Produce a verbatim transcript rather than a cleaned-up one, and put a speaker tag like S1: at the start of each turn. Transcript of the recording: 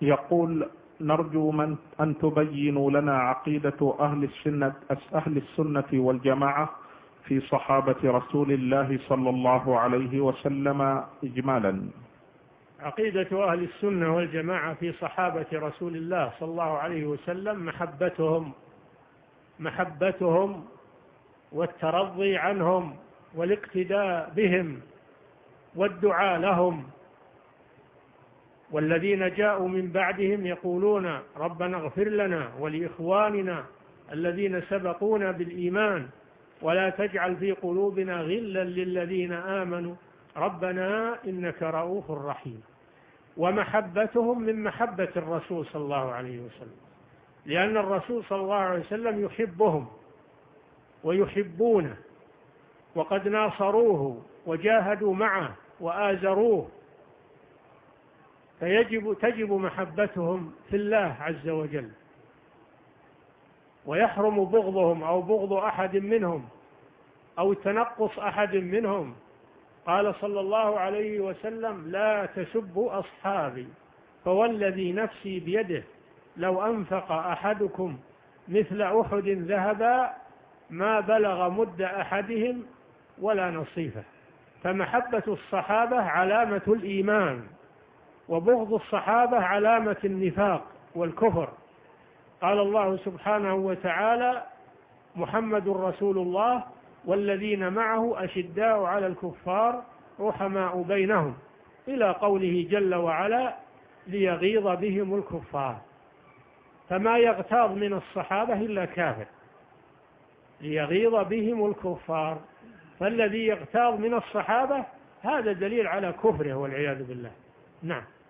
S1: يقول: نرجو من أن تبينوا لنا عقيدة أهل السنة, أهل السنة والجماعة في صحابة رسول الله صلى الله عليه وسلم إجمالا.
S2: عقيدة أهل السنة والجماعة في صحابة رسول الله صلى الله عليه وسلم محبتهم محبتهم والترضي عنهم والاقتداء بهم والدعاء لهم، والذين جاءوا من بعدهم يقولون ربنا اغفر لنا ولإخواننا الذين سبقونا بالإيمان ولا تجعل في قلوبنا غلا للذين آمنوا ربنا إنك رؤوف رحيم. ومحبتهم من محبة الرسول صلى الله عليه وسلم، لأن الرسول صلى الله عليه وسلم يحبهم ويحبونه، وقد ناصروه وجاهدوا معه وآزروه، فيجب تجب محبتهم في الله عز وجل، ويحرم بغضهم أو بغض أحد منهم أو تنقص أحد منهم. قال صلى الله عليه وسلم: لا تسبوا أصحابي فوالذي نفسي بيده لو أنفق أحدكم مثل أحد ذهبا ما بلغ مد أحدهم ولا نصيفه. فمحبة الصحابة علامة الإيمان، وبغض الصحابة علامة النفاق والكفر. قال الله سبحانه وتعالى: محمد رسول الله والذين معه أشداء على الكفار رحماء بينهم، إلى قوله جل وعلا: ليغيظ بهم الكفار. فما يغتاظ من الصحابة إلا كافر، ليغيظ بهم الكفار. فالذي يغتاظ من الصحابة هذا دليل على كفره والعياذ بالله. نعم.